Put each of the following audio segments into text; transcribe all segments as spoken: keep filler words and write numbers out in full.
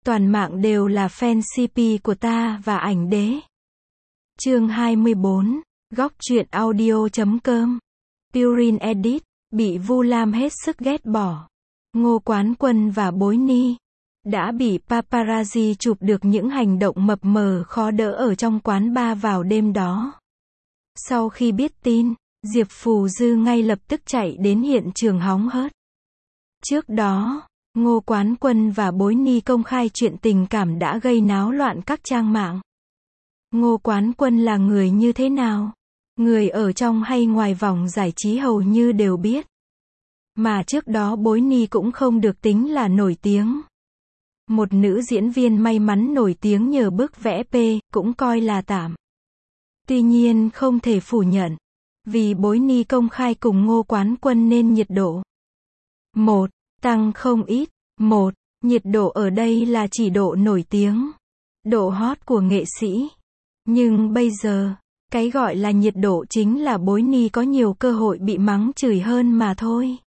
Toàn mạng đều là fan xê pê của ta và ảnh đế. Chương hai mươi bốn, góc truyện audio chấm com. Purin Edit, bị Vu Lam hết sức ghét bỏ. Ngô Quán Quân và Bối Ni đã bị paparazzi chụp được những hành động mập mờ khó đỡ ở trong quán bar vào đêm đó. Sau khi biết tin, Diệp Phù Dư ngay lập tức chạy đến hiện trường hóng hớt. Trước đó, Ngô Quán Quân và Bối Ni công khai chuyện tình cảm đã gây náo loạn các trang mạng. Ngô Quán Quân là người như thế nào? Người ở trong hay ngoài vòng giải trí hầu như đều biết. Mà trước đó Bối Ni cũng không được tính là nổi tiếng. Một nữ diễn viên may mắn nổi tiếng nhờ bức vẽ P, cũng coi là tạm. Tuy nhiên không thể phủ nhận, vì Bối Ni công khai cùng Ngô Quán Quân nên nhiệt độ một tăng không ít. Một, nhiệt độ ở đây là chỉ độ nổi tiếng, độ hot của nghệ sĩ. Nhưng bây giờ, cái gọi là nhiệt độ chính là Bối Ni có nhiều cơ hội bị mắng chửi hơn mà thôi.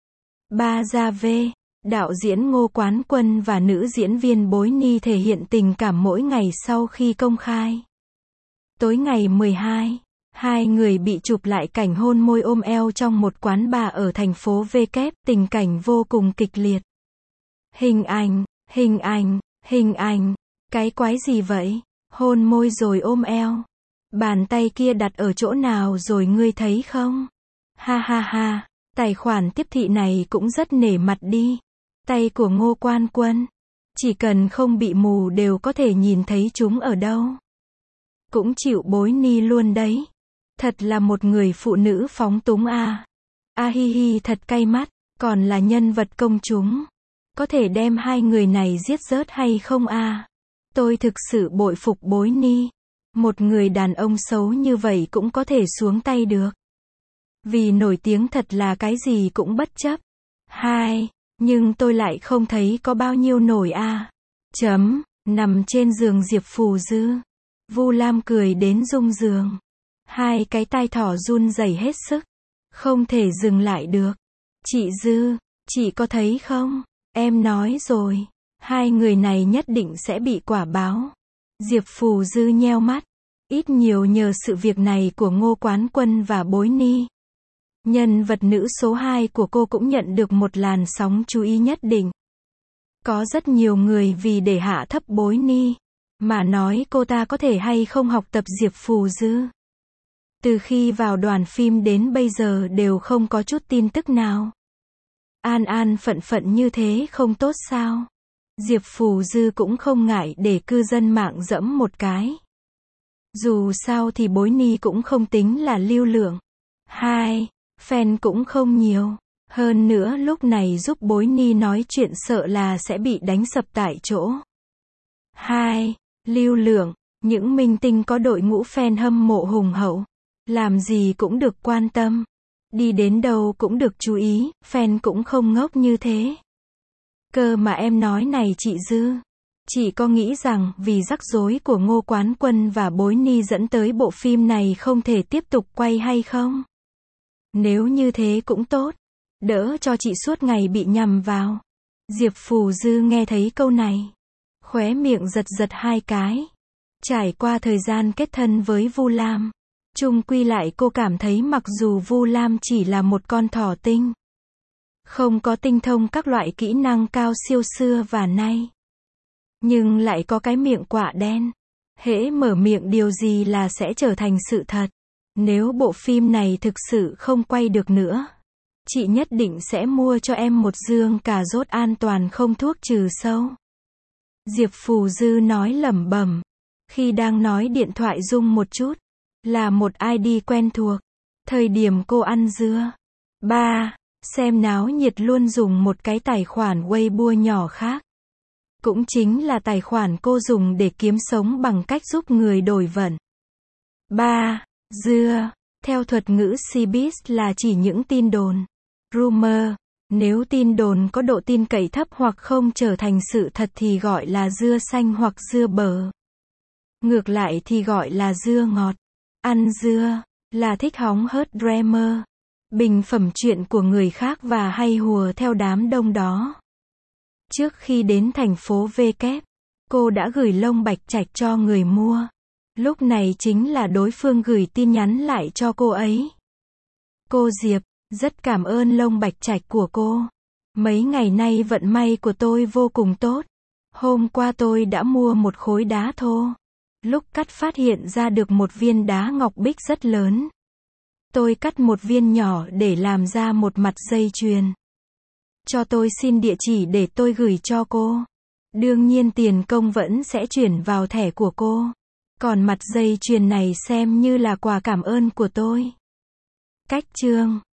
ba Gia Vê, đạo diễn Ngô Quán Quân và nữ diễn viên Bối Ni thể hiện tình cảm mỗi ngày sau khi công khai. Tối ngày mười hai, hai người bị chụp lại cảnh hôn môi ôm eo trong một quán bar ở thành phố V kép, tình cảnh vô cùng kịch liệt. Hình ảnh, hình ảnh, hình ảnh, cái quái gì vậy? Hôn môi rồi ôm eo. Bàn tay kia đặt ở chỗ nào rồi ngươi thấy không? Ha ha ha, tài khoản tiếp thị này cũng rất nể mặt đi. Tay của Ngô Quán Quân, chỉ cần không bị mù đều có thể nhìn thấy chúng ở đâu. Cũng chịu Bối Ni luôn đấy. Thật là một người phụ nữ phóng túng à. A hi hi, thật cay mắt, còn là nhân vật công chúng. Có thể đem hai người này giết rớt hay không à? Tôi thực sự bội phục Bối Ni. Một người đàn ông xấu như vậy cũng có thể xuống tay được. Vì nổi tiếng thật là cái gì cũng bất chấp. Hai, nhưng tôi lại không thấy có bao nhiêu nổi à. Chấm, nằm trên giường Diệp Phù Dư. Vu Lam cười đến rung giường. Hai cái tai thỏ run rẩy hết sức. Không thể dừng lại được. Chị Dư, chị có thấy không? Em nói rồi, hai người này nhất định sẽ bị quả báo. Diệp Phù Dư nheo mắt. Ít nhiều nhờ sự việc này của Ngô Quán Quân và Bối Ni, nhân vật nữ số hai của cô cũng nhận được một làn sóng chú ý nhất định. Có rất nhiều người vì để hạ thấp Bối Ni, mà nói cô ta có thể hay không học tập Diệp Phù Dư. Từ khi vào đoàn phim đến bây giờ đều không có chút tin tức nào. An an phận phận như thế không tốt sao? Diệp Phù Dư cũng không ngại để cư dân mạng dẫm một cái. Dù sao thì Bối Ni cũng không tính là lưu lượng. Hai, fan cũng không nhiều. Hơn nữa lúc này giúp Bối Ni nói chuyện sợ là sẽ bị đánh sập tại chỗ. Hai, lưu lượng, những minh tinh có đội ngũ fan hâm mộ hùng hậu. Làm gì cũng được quan tâm. Đi đến đâu cũng được chú ý, fan cũng không ngốc như thế. Cơ mà em nói này chị Dư. Chị có nghĩ rằng vì rắc rối của Ngô Quán Quân và Bối Ni dẫn tới bộ phim này không thể tiếp tục quay hay không? Nếu như thế cũng tốt. Đỡ cho chị suốt ngày bị nhầm vào. Diệp Phù Dư nghe thấy câu này, khóe miệng giật giật hai cái. Trải qua thời gian kết thân với Vu Lam, chung quy lại cô cảm thấy mặc dù Vu Lam chỉ là một con thỏ tinh, không có tinh thông các loại kỹ năng cao siêu xưa và nay, nhưng lại có cái miệng quạ đen. Hễ mở miệng điều gì là sẽ trở thành sự thật. Nếu bộ phim này thực sự không quay được nữa, chị nhất định sẽ mua cho em một dương cà rốt an toàn không thuốc trừ sâu. Diệp Phù Dư nói lẩm bẩm. Khi đang nói điện thoại rung một chút, là một i đê quen thuộc. Thời điểm cô ăn dưa. Ba, xem náo nhiệt luôn dùng một cái tài khoản Weibo nhỏ khác. Cũng chính là tài khoản cô dùng để kiếm sống bằng cách giúp người đổi vận. Ba, dưa, theo thuật ngữ showbiz là chỉ những tin đồn, rumor. Nếu tin đồn có độ tin cậy thấp hoặc không trở thành sự thật thì gọi là dưa xanh hoặc dưa bở. Ngược lại thì gọi là dưa ngọt. Ăn dưa là thích hóng hớt dreamer, bình phẩm chuyện của người khác và hay hùa theo đám đông đó. Trước khi đến thành phố V kép, cô đã gửi lông bạch trạch cho người mua. Lúc này chính là đối phương gửi tin nhắn lại cho cô ấy. Cô Diệp, rất cảm ơn lông bạch trạch của cô. Mấy ngày nay vận may của tôi vô cùng tốt. Hôm qua tôi đã mua một khối đá thô. Lúc cắt phát hiện ra được một viên đá ngọc bích rất lớn. Tôi cắt một viên nhỏ để làm ra một mặt dây chuyền. Cho tôi xin địa chỉ để tôi gửi cho cô. Đương nhiên tiền công vẫn sẽ chuyển vào thẻ của cô. Còn mặt dây chuyền này xem như là quà cảm ơn của tôi. Cách chương